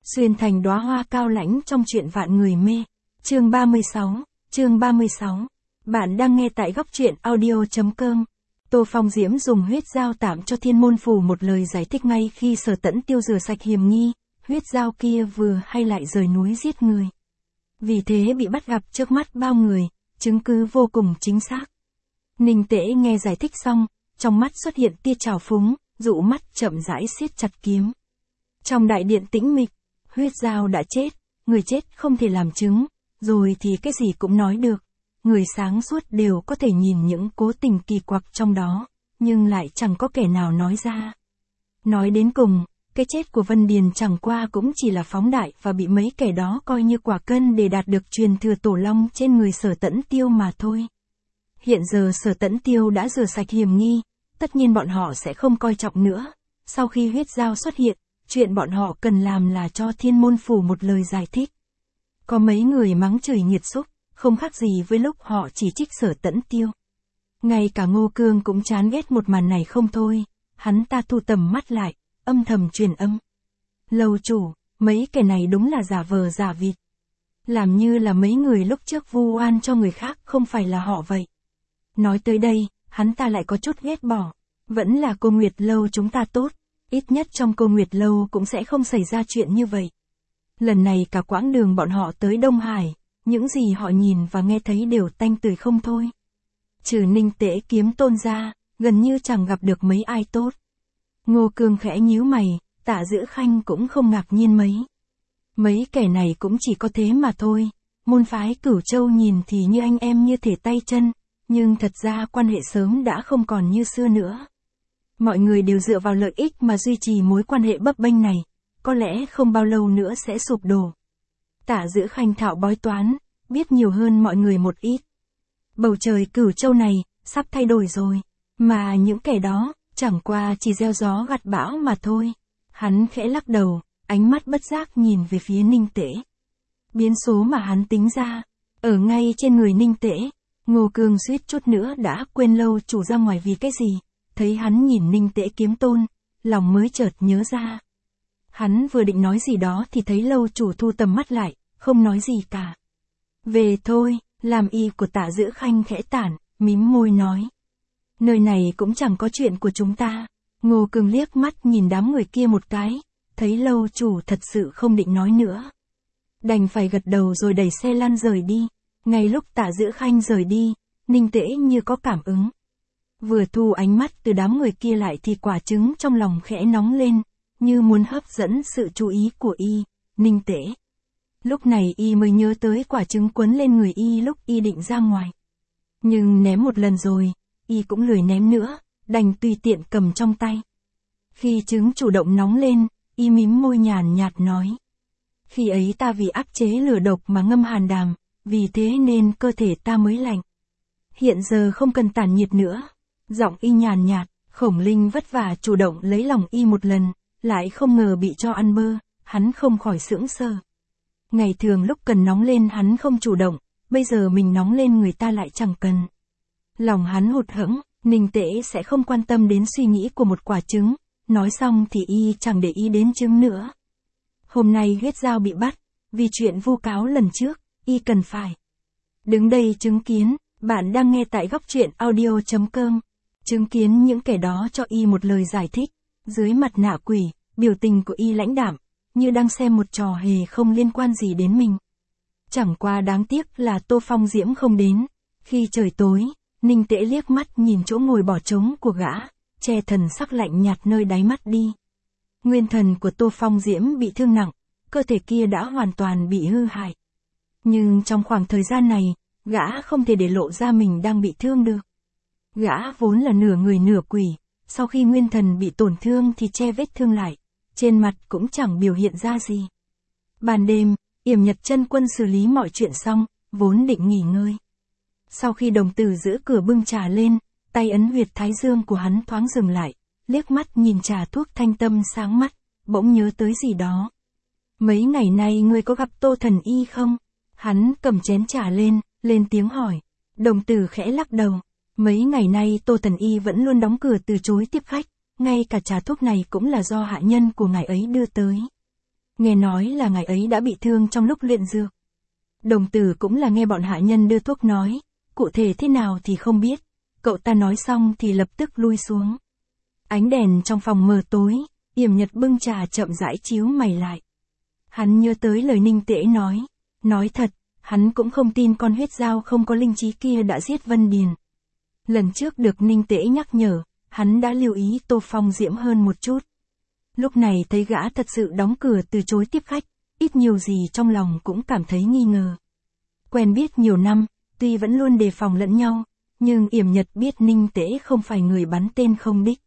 Xuyên thành đóa hoa cao lãnh trong truyện vạn người mê. Chương 36. Bạn đang nghe tại góc truyện audio.com. Tô Phong Diễm dùng huyết dao tạm cho Thiên Môn Phủ một lời giải thích ngay khi Sở Tẫn Tiêu rửa sạch hiểm nghi, huyết dao kia vừa hay lại rời núi giết người. Vì thế bị bắt gặp trước mắt bao người, chứng cứ vô cùng chính xác. Ninh Tễ nghe giải thích xong, trong mắt xuất hiện tia trào phúng, dụ mắt chậm rãi siết chặt kiếm. Trong đại điện tĩnh mịch, huyết dao đã chết, người chết không thể làm chứng, rồi thì cái gì cũng nói được. Người sáng suốt đều có thể nhìn những cố tình kỳ quặc trong đó, nhưng lại chẳng có kẻ nào nói ra. Nói đến cùng, cái chết của Vân Điền chẳng qua cũng chỉ là phóng đại và bị mấy kẻ đó coi như quả cân để đạt được truyền thừa tổ long trên người Sở Tẫn Tiêu mà thôi. Hiện giờ Sở Tẫn Tiêu đã rửa sạch hiểm nghi, tất nhiên bọn họ sẽ không coi trọng nữa. Sau khi huyết dao xuất hiện, chuyện bọn họ cần làm là cho Thiên Môn Phủ một lời giải thích. Có mấy người mắng chửi nghiệt xúc, không khác gì với lúc họ chỉ trích Sở Tẫn Tiêu. Ngay cả Ngô Cương cũng chán ghét một màn này không thôi, hắn ta thu tầm mắt lại, âm thầm truyền âm. Lầu chủ, mấy kẻ này đúng là giả vờ giả vịt. Làm như là mấy người lúc trước vu oan cho người khác không phải là họ vậy. Nói tới đây, hắn ta lại có chút ghét bỏ. Vẫn là Cô Nguyệt Lâu chúng ta tốt, ít nhất trong Cô Nguyệt Lâu cũng sẽ không xảy ra chuyện như vậy. Lần này cả quãng đường bọn họ tới Đông Hải, những gì họ nhìn và nghe thấy đều tanh tưởi không thôi. Trừ Ninh Tễ Kiếm Tôn ra, gần như chẳng gặp được mấy ai tốt. Ngô Cương khẽ nhíu mày, Tạ Dữ Khanh cũng không ngạc nhiên mấy. Mấy kẻ này cũng chỉ có thế mà thôi, môn phái Cửu Châu nhìn thì như anh em như thể tay chân, nhưng thật ra quan hệ sớm đã không còn như xưa nữa. Mọi người đều dựa vào lợi ích mà duy trì mối quan hệ bấp bênh này, có lẽ không bao lâu nữa sẽ sụp đổ. Tạ Dữ Khanh thạo bói toán, biết nhiều hơn mọi người một ít. Bầu trời Cửu Châu này, sắp thay đổi rồi, mà những kẻ đó, chẳng qua chỉ gieo gió gặt bão mà thôi. Hắn khẽ lắc đầu, ánh mắt bất giác nhìn về phía Ninh Tễ. Biến số mà hắn tính ra, ở ngay trên người Ninh Tễ. Ngô Cương suýt chút nữa đã quên lâu chủ ra ngoài vì cái gì, thấy hắn nhìn Ninh Tễ Kiếm Tôn, lòng mới chợt nhớ ra. Hắn vừa định nói gì đó thì thấy lâu chủ thu tầm mắt lại, không nói gì cả. Về thôi, làm y của Tạ Dữ Khanh khẽ tản, mím môi nói. Nơi này cũng chẳng có chuyện của chúng ta. Ngô Cương liếc mắt nhìn đám người kia một cái, thấy lâu chủ thật sự không định nói nữa. Đành phải gật đầu rồi đẩy xe lăn rời đi. Ngay lúc Tạ Dữ Khanh rời đi, Ninh Tễ như có cảm ứng. Vừa thu ánh mắt từ đám người kia lại thì quả trứng trong lòng khẽ nóng lên, như muốn hấp dẫn sự chú ý của y, Ninh Tễ. Lúc này y mới nhớ tới quả trứng quấn lên người y lúc y định ra ngoài. Nhưng ném một lần rồi, y cũng lười ném nữa, đành tùy tiện cầm trong tay. Khi trứng chủ động nóng lên, y mím môi nhàn nhạt nói. Khi ấy ta vì áp chế lửa độc mà ngâm hàn đàm, vì thế nên cơ thể ta mới lạnh. Hiện giờ không cần tản nhiệt nữa. Giọng y nhàn nhạt, Khổng Linh vất vả chủ động lấy lòng y một lần, lại không ngờ bị cho ăn bơ, hắn không khỏi sững sờ. Ngày thường lúc cần nóng lên hắn không chủ động, bây giờ mình nóng lên người ta lại chẳng cần. Lòng hắn hụt hẫng, Ninh Tễ sẽ không quan tâm đến suy nghĩ của một quả trứng, nói xong thì y chẳng để ý đến trứng nữa. Hôm nay huyết dao bị bắt, vì chuyện vu cáo lần trước, y cần phải đứng đây chứng kiến. Bạn đang nghe tại góc truyện audio.com. Chứng kiến những kẻ đó cho y một lời giải thích. Dưới mặt nạ quỷ, biểu tình của y lãnh đạm, như đang xem một trò hề không liên quan gì đến mình. Chẳng qua đáng tiếc là Tô Phong Diễm không đến. Khi trời tối, Ninh Tễ liếc mắt nhìn chỗ ngồi bỏ trống của gã, che thần sắc lạnh nhạt nơi đáy mắt đi. Nguyên thần của Tô Phong Diễm bị thương nặng, cơ thể kia đã hoàn toàn bị hư hại. Nhưng trong khoảng thời gian này, gã không thể để lộ ra mình đang bị thương được. Gã vốn là nửa người nửa quỷ, sau khi nguyên thần bị tổn thương thì che vết thương lại, trên mặt cũng chẳng biểu hiện ra gì. Ban đêm, Yểm Nhật Chân Quân xử lý mọi chuyện xong, vốn định nghỉ ngơi. Sau khi đồng tử giữ cửa bưng trà lên, tay ấn huyệt thái dương của hắn thoáng dừng lại, liếc mắt nhìn trà thuốc thanh tâm sáng mắt, bỗng nhớ tới gì đó. Mấy ngày nay ngươi có gặp Tô Thần Y không? Hắn cầm chén trà lên tiếng hỏi. Đồng tử khẽ lắc đầu. Mấy ngày nay Tô Thần Y vẫn luôn đóng cửa từ chối tiếp khách, ngay cả trà thuốc này cũng là do hạ nhân của ngài ấy đưa tới. Nghe nói là ngài ấy đã bị thương trong lúc luyện dược. Đồng tử cũng là nghe bọn hạ nhân đưa thuốc nói, cụ thể thế nào thì không biết. Cậu ta nói xong thì lập tức lui xuống. Ánh đèn trong phòng mờ tối, Yểm Nhật bưng trà chậm rãi chíu mày lại. Hắn nhớ tới lời Ninh Tễ nói. Nói thật, hắn cũng không tin con huyết dao không có linh trí kia đã giết Vân Điền. Lần trước được Ninh Tễ nhắc nhở, hắn đã lưu ý Tô Phong Diễm hơn một chút. Lúc này thấy gã thật sự đóng cửa từ chối tiếp khách, ít nhiều gì trong lòng cũng cảm thấy nghi ngờ. Quen biết nhiều năm, tuy vẫn luôn đề phòng lẫn nhau, nhưng Yểm Nhật biết Ninh Tễ không phải người bắn tên không đích.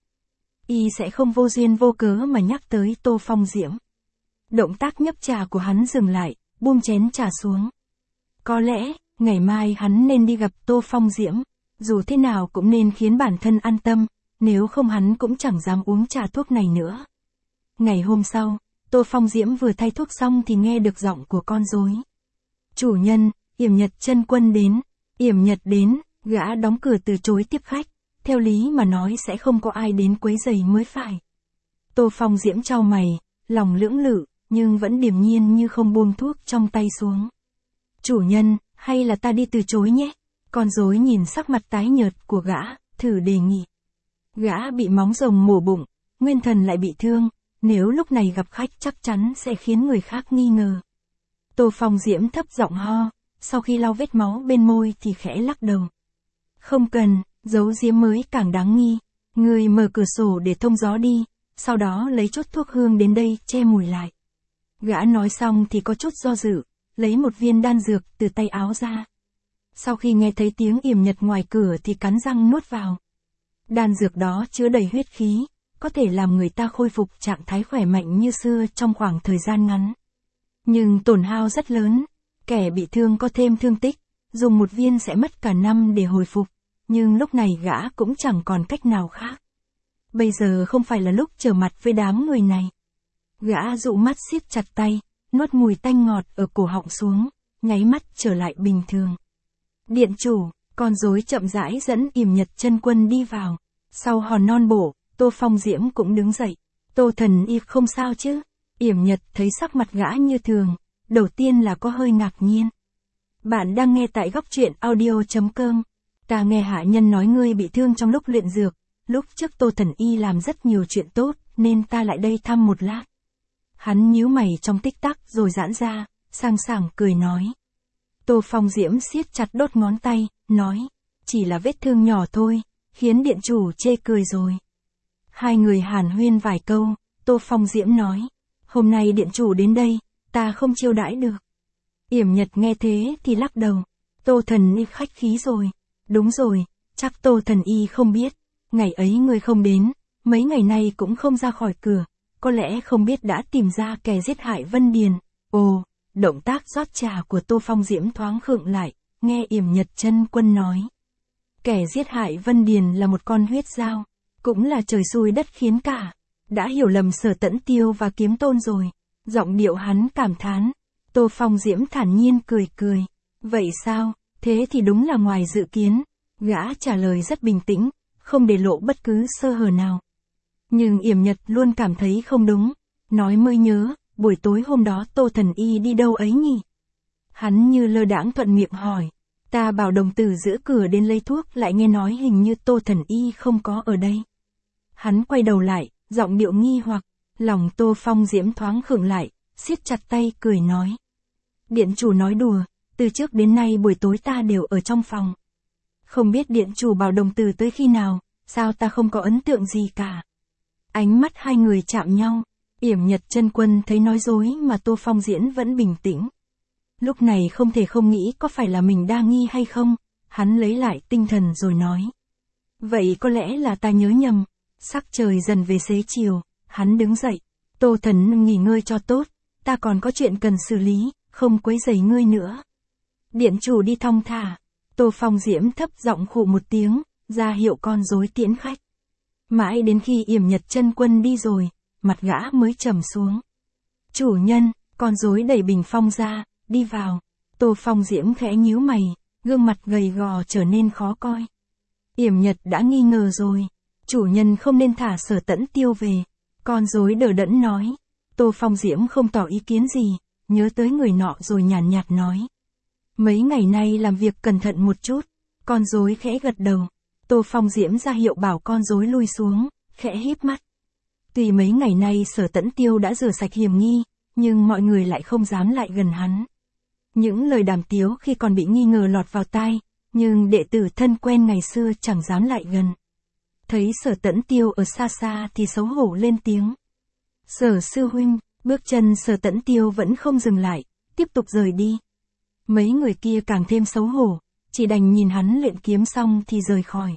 Y sẽ không vô duyên vô cớ mà nhắc tới Tô Phong Diễm. Động tác nhấp trà của hắn dừng lại, buông chén trà xuống. Có lẽ, ngày mai hắn nên đi gặp Tô Phong Diễm, dù thế nào cũng nên khiến bản thân an tâm, nếu không hắn cũng chẳng dám uống trà thuốc này nữa. Ngày hôm sau, Tô Phong Diễm vừa thay thuốc xong thì nghe được giọng của con rối. Chủ nhân, Yểm Nhật chân quân đến. Yểm Nhật đến, gã đóng cửa từ chối tiếp khách, theo lý mà nói sẽ không có ai đến quấy rầy mới phải. Tô Phong Diễm chau mày, lòng lưỡng lự, nhưng vẫn điềm nhiên như không buông thuốc trong tay xuống. Chủ nhân, hay là ta đi từ chối nhé? Con rối nhìn sắc mặt tái nhợt của gã, thử đề nghị. Gã bị móng rồng mổ bụng, nguyên thần lại bị thương, nếu lúc này gặp khách chắc chắn sẽ khiến người khác nghi ngờ. Tô Phong Diễm thấp giọng ho, sau khi lau vết máu bên môi thì khẽ lắc đầu. Không cần, giấu giếm mới càng đáng nghi. Người mở cửa sổ để thông gió đi, sau đó lấy chút thuốc hương đến đây che mùi lại. Gã nói xong thì có chút do dự, lấy một viên đan dược từ tay áo ra. Sau khi nghe thấy tiếng Yểm Nhật ngoài cửa thì cắn răng nuốt vào. Đan dược đó chứa đầy huyết khí, có thể làm người ta khôi phục trạng thái khỏe mạnh như xưa trong khoảng thời gian ngắn. Nhưng tổn hao rất lớn, kẻ bị thương có thêm thương tích, dùng một viên sẽ mất cả năm để hồi phục, nhưng lúc này gã cũng chẳng còn cách nào khác. Bây giờ không phải là lúc trở mặt với đám người này. Gã dụ mắt siết chặt tay, nuốt mùi tanh ngọt ở cổ họng xuống, nháy mắt trở lại bình thường. Điện chủ, con rối chậm rãi dẫn Yểm Nhật chân quân đi vào. Sau hòn non bộ, Tô Phong Diễm cũng đứng dậy. Tô thần y không sao chứ? Yểm Nhật thấy sắc mặt gã như thường, đầu tiên là có hơi ngạc nhiên. Bạn đang nghe tại góc truyện audio.com. Ta nghe hạ nhân nói ngươi bị thương trong lúc luyện dược, lúc trước Tô thần y làm rất nhiều chuyện tốt, nên ta lại đây thăm một lát. Hắn nhíu mày trong tích tắc rồi giãn ra, sang sảng cười nói. Tô Phong Diễm siết chặt đốt ngón tay, nói, chỉ là vết thương nhỏ thôi, khiến điện chủ chê cười rồi. Hai người hàn huyên vài câu, Tô Phong Diễm nói, hôm nay điện chủ đến đây, ta không chiêu đãi được. Yểm Nhật nghe thế thì lắc đầu, Tô thần y khách khí rồi. Đúng rồi, chắc Tô thần y không biết, ngày ấy ngươi không đến, mấy ngày nay cũng không ra khỏi cửa, có lẽ không biết đã tìm ra kẻ giết hại Vân Điền. Ồ, động tác rót trà của Tô Phong Diễm thoáng khựng lại, nghe Yểm Nhật chân quân nói. Kẻ giết hại Vân Điền là một con huyết dao, cũng là trời xui đất khiến cả. Đã hiểu lầm Sở Tẫn Tiêu và Kiếm Tôn rồi. Giọng điệu hắn cảm thán. Tô Phong Diễm thản nhiên cười cười. Vậy sao, thế thì đúng là ngoài dự kiến. Gã trả lời rất bình tĩnh, không để lộ bất cứ sơ hở nào. Nhưng Yểm Nhật luôn cảm thấy không đúng. Nói mới nhớ, buổi tối hôm đó Tô thần y đi đâu ấy nhỉ? Hắn như lơ đãng thuận miệng hỏi. Ta bảo đồng tử giữ cửa đến lấy thuốc, lại nghe nói hình như Tô thần y không có ở đây. Hắn quay đầu lại, giọng điệu nghi hoặc, lòng Tô Phong Diễm thoáng khựng lại, siết chặt tay cười nói. Điện chủ nói đùa, từ trước đến nay buổi tối ta đều ở trong phòng. Không biết điện chủ bảo đồng tử tới khi nào, sao ta không có ấn tượng gì cả. Ánh mắt hai người chạm nhau, Yểm Nhật chân quân thấy nói dối mà Tô Phong Diễm vẫn bình tĩnh. Lúc này không thể không nghĩ có phải là mình đa nghi hay không, hắn lấy lại tinh thần rồi nói. Vậy có lẽ là ta nhớ nhầm. Sắc trời dần về xế chiều, hắn đứng dậy. Tô thần nghỉ ngơi cho tốt, ta còn có chuyện cần xử lý, không quấy rầy ngươi nữa. Điện chủ đi thong thả. Tô Phong Diễm thấp giọng khụ một tiếng, ra hiệu con rối tiễn khách. Mãi đến khi Yểm Nhật chân quân đi rồi, mặt gã mới trầm xuống. Chủ nhân, con rối đẩy bình phong ra, đi vào. Tô Phong Diễm khẽ nhíu mày, gương mặt gầy gò trở nên khó coi. Yểm Nhật đã nghi ngờ rồi. Chủ nhân không nên thả Sở Tẫn Tiêu về. Con rối đờ đẫn nói. Tô Phong Diễm không tỏ ý kiến gì, nhớ tới người nọ rồi nhàn nhạt nói. Mấy ngày nay làm việc cẩn thận một chút, con rối khẽ gật đầu. Tô Phong Diễm ra hiệu bảo con rối lui xuống, khẽ híp mắt. Tuy mấy ngày nay Sở Tẫn Tiêu đã rửa sạch hiểm nghi, nhưng mọi người lại không dám lại gần hắn. Những lời đàm tiếu khi còn bị nghi ngờ lọt vào tai, nhưng đệ tử thân quen ngày xưa chẳng dám lại gần. Thấy Sở Tẫn Tiêu ở xa xa thì xấu hổ lên tiếng. Sở sư huynh, bước chân Sở Tẫn Tiêu vẫn không dừng lại, tiếp tục rời đi. Mấy người kia càng thêm xấu hổ, chỉ đành nhìn hắn luyện kiếm xong thì rời khỏi.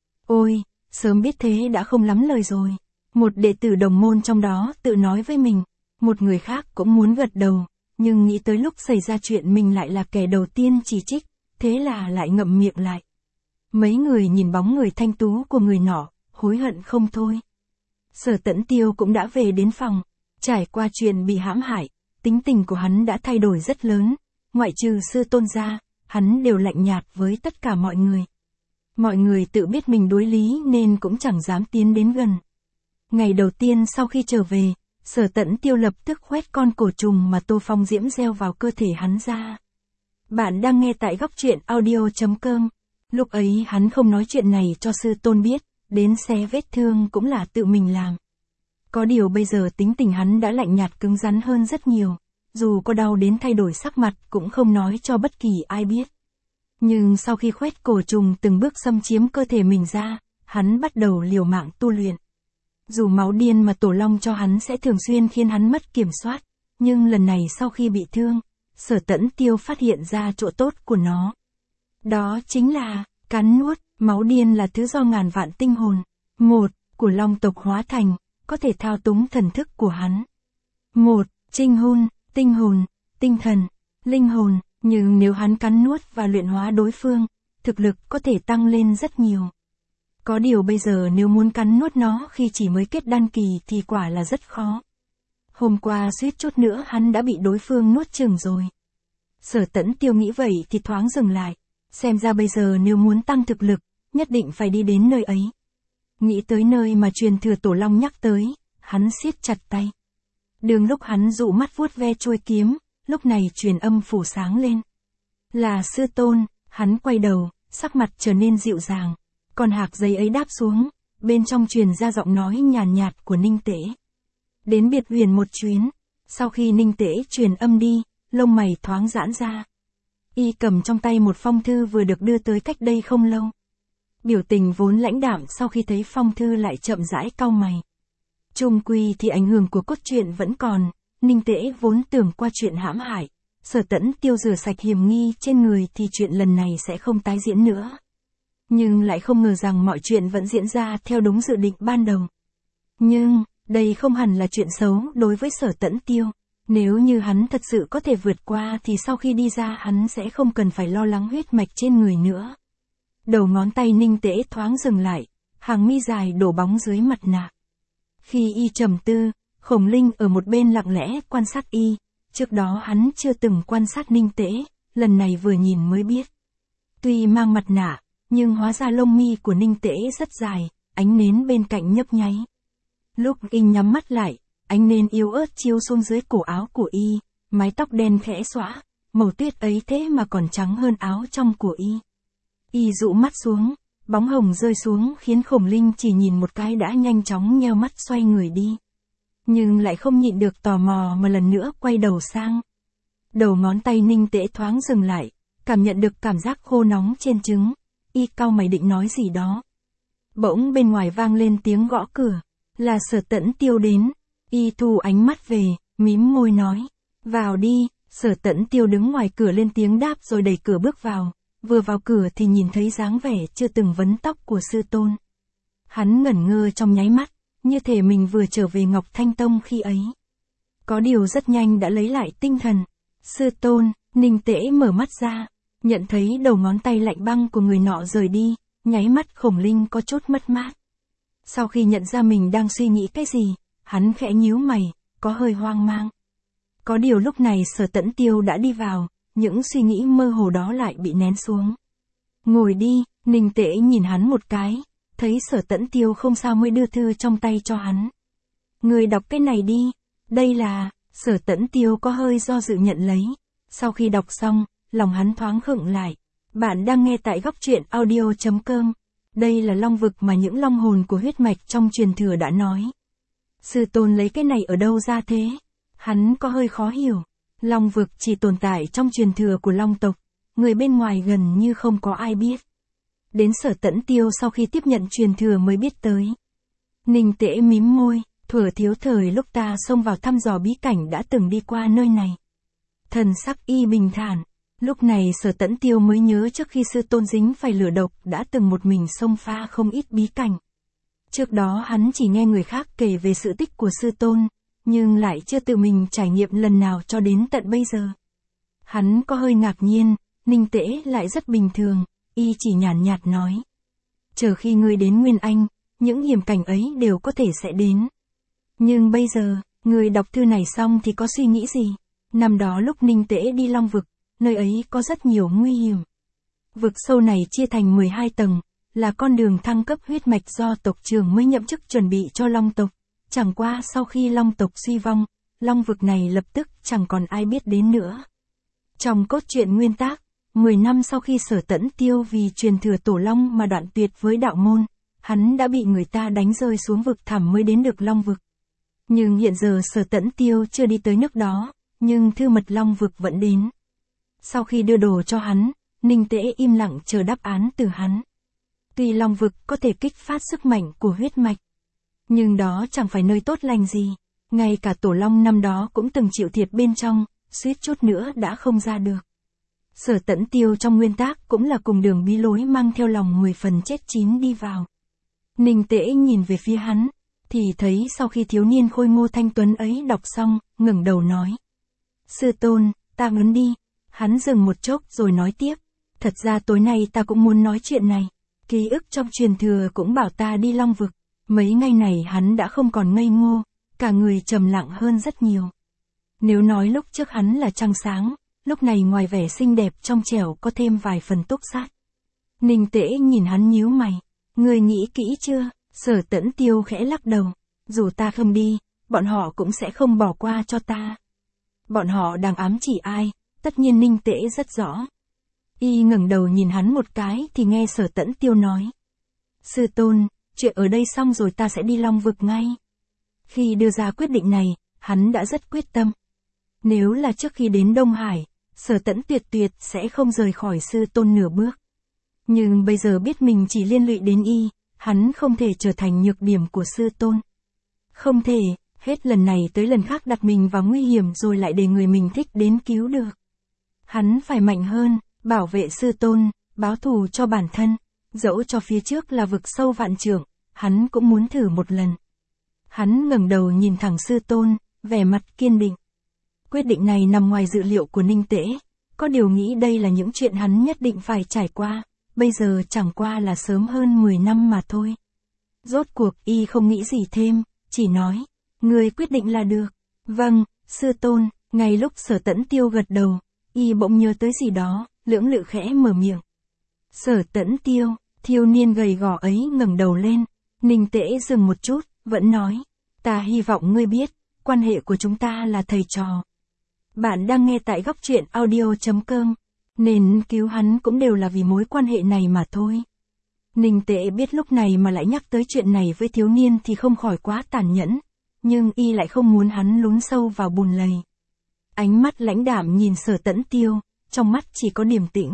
Ôi, sớm biết thế đã không lắm lời rồi. Một đệ tử đồng môn trong đó tự nói với mình, một người khác cũng muốn gật đầu, nhưng nghĩ tới lúc xảy ra chuyện mình lại là kẻ đầu tiên chỉ trích, thế là lại ngậm miệng lại. Mấy người nhìn bóng người thanh tú của người nọ, hối hận không thôi. Sở Tẫn Tiêu cũng đã về đến phòng, trải qua chuyện bị hãm hại, tính tình của hắn đã thay đổi rất lớn, ngoại trừ sư tôn ra, hắn đều lạnh nhạt với tất cả mọi người. Mọi người tự biết mình đối lý nên cũng chẳng dám tiến đến gần. Ngày đầu tiên sau khi trở về, Sở Tẫn Tiêu lập tức khoét con cổ trùng mà Tô Phong Diễm gieo vào cơ thể hắn ra. Bạn đang nghe tại góc truyện audio.com. Lúc ấy hắn không nói chuyện này cho sư tôn biết, đến xé vết thương cũng là tự mình làm. Có điều bây giờ tính tình hắn đã lạnh nhạt cứng rắn hơn rất nhiều, dù có đau đến thay đổi sắc mặt cũng không nói cho bất kỳ ai biết. Nhưng sau khi khoét cổ trùng từng bước xâm chiếm cơ thể mình ra, hắn bắt đầu liều mạng tu luyện. Dù máu điên mà Tổ Long cho hắn sẽ thường xuyên khiến hắn mất kiểm soát, nhưng lần này sau khi bị thương, Sở Tẫn Tiêu phát hiện ra chỗ tốt của nó. Đó chính là, cắn nuốt, máu điên là thứ do ngàn vạn tinh hồn, một, của Long tộc hóa thành, có thể thao túng thần thức của hắn. Một, trinh hồn, tinh hồn, tinh thần, linh hồn, nhưng nếu hắn cắn nuốt và luyện hóa đối phương, thực lực có thể tăng lên rất nhiều. Có điều bây giờ nếu muốn cắn nuốt nó khi chỉ mới kết đan kỳ thì quả là rất khó. Hôm qua suýt chút nữa hắn đã bị đối phương nuốt chửng rồi. Sở Tẫn Tiêu nghĩ vậy thì thoáng dừng lại. Xem ra bây giờ nếu muốn tăng thực lực, nhất định phải đi đến nơi ấy. Nghĩ tới nơi mà truyền thừa Tổ Long nhắc tới, hắn siết chặt tay. Đường lúc hắn dụ mắt vuốt ve chuôi kiếm, lúc này truyền âm phủ sáng lên. Là sư tôn, hắn quay đầu, sắc mặt trở nên dịu dàng. Còn hạc giấy ấy đáp xuống, bên trong truyền ra giọng nói nhàn nhạt của Ninh Tễ. Đến Biệt Huyền một chuyến, sau khi Ninh Tễ truyền âm đi, lông mày thoáng giãn ra. Y cầm trong tay một phong thư vừa được đưa tới cách đây không lâu. Biểu tình vốn lãnh đạm sau khi thấy phong thư lại chậm rãi cau mày. Chung quy thì ảnh hưởng của cốt truyện vẫn còn, Ninh Tễ vốn tưởng qua chuyện hãm hại, Sở Tẫn Tiêu rửa sạch hiểm nghi trên người thì chuyện lần này sẽ không tái diễn nữa. Nhưng lại không ngờ rằng mọi chuyện vẫn diễn ra theo đúng dự định ban đầu. Nhưng, đây không hẳn là chuyện xấu đối với Sở Tẫn Tiêu. Nếu như hắn thật sự có thể vượt qua thì sau khi đi ra hắn sẽ không cần phải lo lắng huyết mạch trên người nữa. Đầu ngón tay Ninh Tễ thoáng dừng lại, hàng mi dài đổ bóng dưới mặt nạ. Khi y trầm tư, Khổng Linh ở một bên lặng lẽ quan sát y, trước đó hắn chưa từng quan sát Ninh Tễ, lần này vừa nhìn mới biết. Tuy mang mặt nạ, nhưng hóa ra lông mi của Ninh Tễ rất dài, ánh nến bên cạnh nhấp nháy. Lúc y nhắm mắt lại, ánh nến yếu ớt chiếu xuống dưới cổ áo của y, mái tóc đen khẽ xõa, màu tuyết ấy thế mà còn trắng hơn áo trong của y. Y dụ mắt xuống, bóng hồng rơi xuống khiến Khổng Linh chỉ nhìn một cái đã nhanh chóng nheo mắt xoay người đi. Nhưng lại không nhịn được tò mò mà lần nữa quay đầu sang. Đầu ngón tay Ninh Tễ thoáng dừng lại, cảm nhận được cảm giác khô nóng trên trứng. Y cau mày định nói gì đó. Bỗng bên ngoài vang lên tiếng gõ cửa, là Sở Tẫn Tiêu đến. Y thu ánh mắt về, mím môi nói, vào đi. Sở Tẫn Tiêu đứng ngoài cửa lên tiếng đáp rồi đẩy cửa bước vào. Vừa vào cửa thì nhìn thấy dáng vẻ chưa từng vấn tóc của sư tôn. Hắn ngẩn ngơ trong nháy mắt, như thể mình vừa trở về Ngọc Thanh Tông khi ấy. Có điều rất nhanh đã lấy lại tinh thần. Sư tôn, Ninh Tễ mở mắt ra, nhận thấy đầu ngón tay lạnh băng của người nọ rời đi, nháy mắt Khổng Linh có chút mất mát. Sau khi nhận ra mình đang suy nghĩ cái gì, hắn khẽ nhíu mày, có hơi hoang mang. Có điều lúc này Sở Tẫn Tiêu đã đi vào, những suy nghĩ mơ hồ đó lại bị nén xuống. Ngồi đi, Ninh Tễ nhìn hắn một cái, thấy Sở Tẫn Tiêu không sao mới đưa thư trong tay cho hắn. Người đọc cái này đi. Đây là, Sở Tẫn Tiêu có hơi do dự nhận lấy. Sau khi đọc xong, lòng hắn thoáng khựng lại. Bạn đang nghe tại góc truyện audio.com. Đây là long vực mà những long hồn của huyết mạch trong truyền thừa đã nói. Sư tôn lấy cái này ở đâu ra thế? Hắn có hơi khó hiểu. Long vực chỉ tồn tại trong truyền thừa của long tộc. Người bên ngoài gần như không có ai biết. Đến Sở Tẫn Tiêu sau khi tiếp nhận truyền thừa mới biết tới. Ninh Tễ mím môi, thuở thiếu thời lúc ta xông vào thăm dò bí cảnh đã từng đi qua nơi này. Thần sắc y bình thản. Lúc này Sở Tẫn Tiêu mới nhớ trước khi sư tôn dính phải lửa độc đã từng một mình xông pha không ít bí cảnh. Trước đó hắn chỉ nghe người khác kể về sự tích của sư tôn, nhưng lại chưa tự mình trải nghiệm lần nào cho đến tận bây giờ. Hắn có hơi ngạc nhiên, Ninh Tễ lại rất bình thường, y chỉ nhàn nhạt nói. Chờ khi ngươi đến Nguyên Anh, những hiểm cảnh ấy đều có thể sẽ đến. Nhưng bây giờ, ngươi đọc thư này xong thì có suy nghĩ gì? Năm đó lúc Ninh Tễ đi Long Vực, nơi ấy có rất nhiều nguy hiểm. Vực sâu này chia thành 12 tầng, là con đường thăng cấp huyết mạch do tộc trưởng mới nhậm chức chuẩn bị cho Long tộc. Chẳng qua sau khi Long tộc suy vong, Long Vực này lập tức chẳng còn ai biết đến nữa. Trong cốt truyện nguyên tác, 10 năm sau khi Sở Tẫn Tiêu vì truyền thừa Tổ Long mà đoạn tuyệt với đạo môn, hắn đã bị người ta đánh rơi xuống vực thẳm mới đến được Long Vực. Nhưng hiện giờ Sở Tẫn Tiêu chưa đi tới nước đó, nhưng thư mật Long Vực vẫn đến. Sau khi đưa đồ cho hắn, Ninh Tễ im lặng chờ đáp án từ hắn. Tuy Long Vực có thể kích phát sức mạnh của huyết mạch, nhưng đó chẳng phải nơi tốt lành gì. Ngay cả Tổ Long năm đó cũng từng chịu thiệt bên trong, suýt chút nữa đã không ra được. Sở Tẫn Tiêu trong nguyên tác cũng là cùng đường bí lối mang theo lòng 10 phần chết chín đi vào. Ninh Tễ nhìn về phía hắn, thì thấy sau khi thiếu niên khôi ngô thanh tuấn ấy đọc xong, ngẩng đầu nói. Sư tôn, ta muốn đi. Hắn dừng một chốc rồi nói tiếp. Thật ra tối nay ta cũng muốn nói chuyện này. Ký ức trong truyền thừa cũng bảo ta đi Long Vực. Mấy ngày này hắn đã không còn ngây ngô, cả người trầm lặng hơn rất nhiều. Nếu nói lúc trước hắn là trăng sáng, lúc này ngoài vẻ xinh đẹp trong trẻo có thêm vài phần túc sát. Ninh Tễ nhìn hắn nhíu mày. Ngươi nghĩ kỹ chưa? Sở Tẫn Tiêu khẽ lắc đầu. Dù ta không đi, bọn họ cũng sẽ không bỏ qua cho ta. Bọn họ đang ám chỉ ai? Tất nhiên Ninh Tễ rất rõ. Y ngẩng đầu nhìn hắn một cái thì nghe Sở Tẫn Tiêu nói. Sư tôn, chuyện ở đây xong rồi ta sẽ đi Long Vực ngay. Khi đưa ra quyết định này, hắn đã rất quyết tâm. Nếu là trước khi đến Đông Hải, Sở Tẫn tuyệt sẽ không rời khỏi sư tôn nửa bước. Nhưng bây giờ biết mình chỉ liên lụy đến y, hắn không thể trở thành nhược điểm của sư tôn. Không thể, hết lần này tới lần khác đặt mình vào nguy hiểm rồi lại để người mình thích đến cứu được. Hắn phải mạnh hơn, bảo vệ sư tôn, báo thù cho bản thân, dẫu cho phía trước là vực sâu vạn trượng, hắn cũng muốn thử một lần. Hắn ngẩng đầu nhìn thẳng sư tôn, vẻ mặt kiên định. Quyết định này nằm ngoài dự liệu của Ninh Tễ, có điều nghĩ đây là những chuyện hắn nhất định phải trải qua, bây giờ chẳng qua là sớm hơn 10 năm mà thôi. Rốt cuộc y không nghĩ gì thêm, chỉ nói, ngươi quyết định là được. Vâng, sư tôn. Ngay lúc Sở Tẫn Tiêu gật đầu, y bỗng nhớ tới gì đó, lưỡng lự khẽ mở miệng. Sở Tẫn Tiêu, thiếu niên gầy gò ấy ngẩng đầu lên, Ninh Tễ dừng một chút, vẫn nói, ta hy vọng ngươi biết, quan hệ của chúng ta là thầy trò. Bạn đang nghe tại góc truyện audio.com, nên cứu hắn cũng đều là vì mối quan hệ này mà thôi. Ninh Tễ biết lúc này mà lại nhắc tới chuyện này với thiếu niên thì không khỏi quá tàn nhẫn, nhưng y lại không muốn hắn lún sâu vào bùn lầy. Ánh mắt lãnh đạm nhìn Sở Tẫn Tiêu, trong mắt chỉ có điềm tĩnh.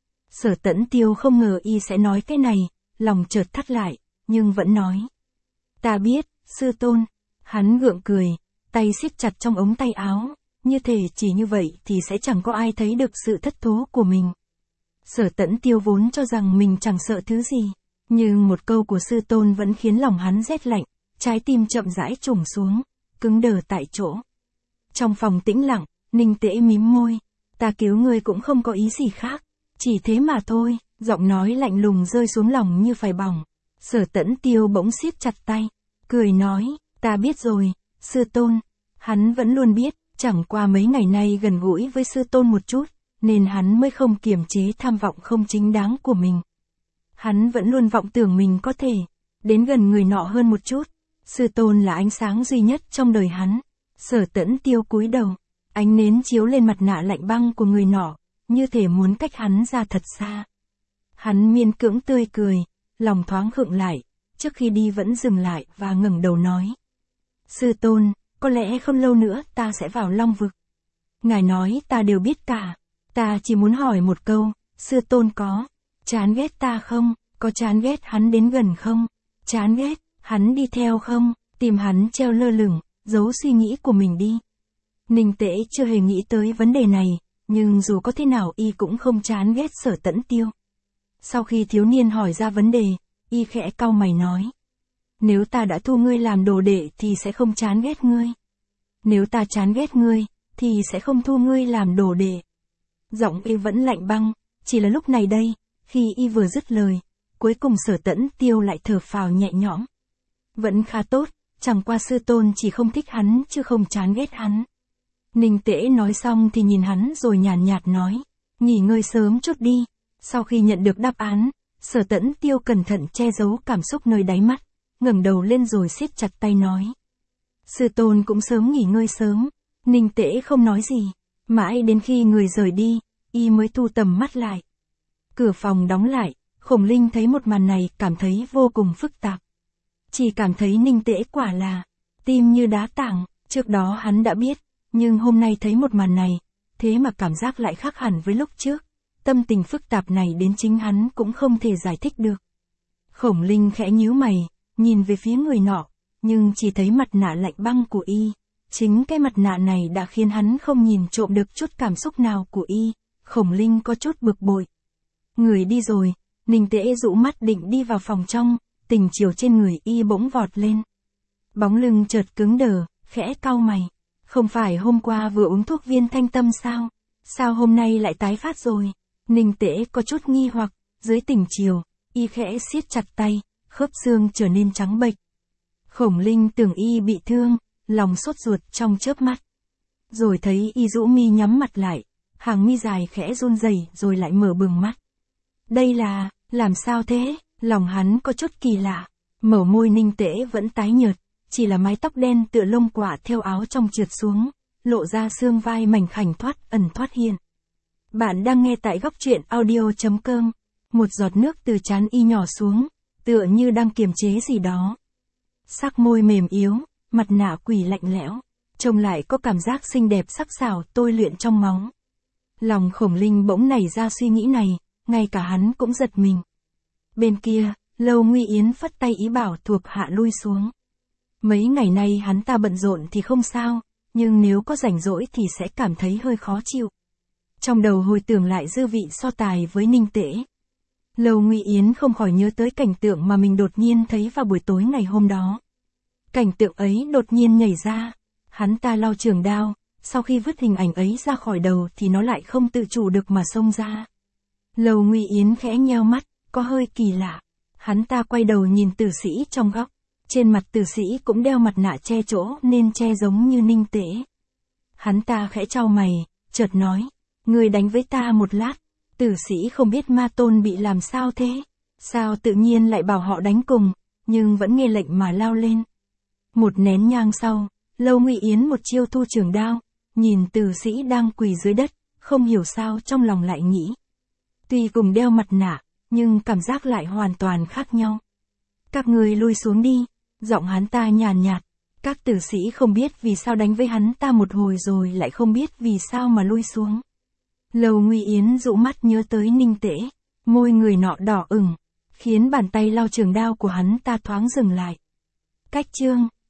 Sở Tẫn Tiêu không ngờ y sẽ nói cái này, lòng chợt thắt lại, nhưng vẫn nói. Ta biết, sư tôn. Hắn gượng cười, tay siết chặt trong ống tay áo, như thể chỉ như vậy thì sẽ chẳng có ai thấy được sự thất thố của mình. Sở Tẫn Tiêu vốn cho rằng mình chẳng sợ thứ gì, nhưng một câu của sư tôn vẫn khiến lòng hắn rét lạnh, trái tim chậm rãi trùng xuống, cứng đờ tại chỗ. Trong phòng tĩnh lặng, Ninh Tễ mím môi, ta cứu ngươi cũng không có ý gì khác, chỉ thế mà thôi, giọng nói lạnh lùng rơi xuống lòng như phải bỏng. Sở Tẫn Tiêu bỗng siết chặt tay, cười nói, ta biết rồi, sư tôn. Hắn vẫn luôn biết, chẳng qua mấy ngày nay gần gũi với sư tôn một chút, nên hắn mới không kiềm chế tham vọng không chính đáng của mình. Hắn vẫn luôn vọng tưởng mình có thể đến gần người nọ hơn một chút. Sư tôn là ánh sáng duy nhất trong đời hắn. Sở Tẫn Tiêu cúi đầu, ánh nến chiếu lên mặt nạ lạnh băng của người nọ, như thể muốn cách hắn ra thật xa. Hắn miễn cưỡng tươi cười, lòng thoáng khựng lại, trước khi đi vẫn dừng lại và ngẩng đầu nói. Sư tôn, có lẽ không lâu nữa ta sẽ vào Long Vực. Ngài nói ta đều biết cả. Ta chỉ muốn hỏi một câu, sư tôn có chán ghét ta không? Có chán ghét hắn đến gần không? Chán ghét, hắn đi theo không? Tìm hắn treo lơ lửng, giấu suy nghĩ của mình đi. Ninh Tễ chưa hề nghĩ tới vấn đề này, nhưng dù có thế nào y cũng không chán ghét Sở Tẫn Tiêu. Sau khi thiếu niên hỏi ra vấn đề, y khẽ cau mày nói. Nếu ta đã thu ngươi làm đồ đệ thì sẽ không chán ghét ngươi. Nếu ta chán ghét ngươi, thì sẽ không thu ngươi làm đồ đệ. Giọng y vẫn lạnh băng, chỉ là lúc này đây, khi y vừa dứt lời, cuối cùng Sở Tẫn Tiêu lại thở phào nhẹ nhõm. Vẫn khá tốt, chẳng qua sư tôn chỉ không thích hắn chứ không chán ghét hắn. Ninh Tễ nói xong thì nhìn hắn rồi nhàn nhạt nói, nghỉ ngơi sớm chút đi. Sau khi nhận được đáp án, Sở Tẫn Tiêu cẩn thận che giấu cảm xúc nơi đáy mắt, ngẩng đầu lên rồi siết chặt tay nói. Sư tôn cũng sớm nghỉ ngơi sớm. Ninh Tễ không nói gì, mãi đến khi người rời đi, y mới thu tầm mắt lại. Cửa phòng đóng lại, Khổng Linh thấy một màn này cảm thấy vô cùng phức tạp. Chỉ cảm thấy Ninh Tễ quả là tim như đá tảng, trước đó hắn đã biết, nhưng hôm nay thấy một màn này, thế mà cảm giác lại khác hẳn với lúc trước. Tâm tình phức tạp này đến chính hắn cũng không thể giải thích được. Khổng Linh khẽ nhíu mày, nhìn về phía người nọ, nhưng chỉ thấy mặt nạ lạnh băng của y. Chính cái mặt nạ này đã khiến hắn không nhìn trộm được chút cảm xúc nào của y. Khổng Linh có chút bực bội. Người đi rồi, Ninh Tễ dụ mắt định đi vào phòng trong, tình chiều trên người y bỗng vọt lên. Bóng lưng chợt cứng đờ, khẽ cau mày. Không phải hôm qua vừa uống thuốc viên thanh tâm sao? Sao hôm nay lại tái phát rồi? Ninh Tễ có chút nghi hoặc, dưới tình chiều, y khẽ siết chặt tay, khớp xương trở nên trắng bệch. Khổng Linh tưởng y bị thương, lòng sốt ruột trong chớp mắt. Rồi thấy y rũ mi nhắm mặt lại, hàng mi dài khẽ run rẩy rồi lại mở bừng mắt. Đây là, làm sao thế? Lòng hắn có chút kỳ lạ. Mẩu môi Ninh Tễ vẫn tái nhợt, chỉ là mái tóc đen tựa lông quả theo áo trong trượt xuống, lộ ra xương vai mảnh khảnh thoát ẩn thoát hiện. Bạn đang nghe tại góc truyện audio.com. Một giọt nước từ trán y nhỏ xuống, tựa như đang kiềm chế gì đó. Sắc môi mềm yếu, mặt nạ quỷ lạnh lẽo, trông lại có cảm giác xinh đẹp sắc sảo tôi luyện trong máu. Lòng Khổng Linh bỗng nảy ra suy nghĩ này, ngay cả hắn cũng giật mình. Bên kia, Lâu Nguy Yến phất tay ý bảo thuộc hạ lui xuống. Mấy ngày nay hắn ta bận rộn thì không sao, nhưng nếu có rảnh rỗi thì sẽ cảm thấy hơi khó chịu. Trong đầu hồi tưởng lại dư vị so tài với Ninh Tễ. Lâu Nguy Yến không khỏi nhớ tới cảnh tượng mà mình đột nhiên thấy vào buổi tối ngày hôm đó. Cảnh tượng ấy đột nhiên nhảy ra, hắn ta lau trường đao, sau khi vứt hình ảnh ấy ra khỏi đầu thì nó lại không tự chủ được mà xông ra. Lâu Nguy Yến khẽ nheo mắt, có hơi kỳ lạ. Hắn ta quay đầu nhìn tử sĩ trong góc, trên mặt tử sĩ cũng đeo mặt nạ che chỗ nên che giống như Ninh Tễ. Hắn ta khẽ chau mày, chợt nói, người đánh với ta một lát. Tử sĩ không biết ma tôn bị làm sao thế, sao tự nhiên lại bảo họ đánh cùng, nhưng vẫn nghe lệnh mà lao lên. Một nén nhang sau, Lâu Nguy Yến một chiêu thu trường đao, nhìn tử sĩ đang quỳ dưới đất, không hiểu sao trong lòng lại nghĩ. Tuy cùng đeo mặt nạ, nhưng cảm giác lại hoàn toàn khác nhau. Các người lui xuống đi, giọng hắn ta nhàn nhạt. Các tử sĩ không biết vì sao đánh với hắn ta một hồi rồi lại không biết vì sao mà lui xuống. Lâu Nguy Yến dụ mắt nhớ tới Ninh Tễ, môi người nọ đỏ ửng, khiến bàn tay lau trường đao của hắn ta thoáng dừng lại. Cách chương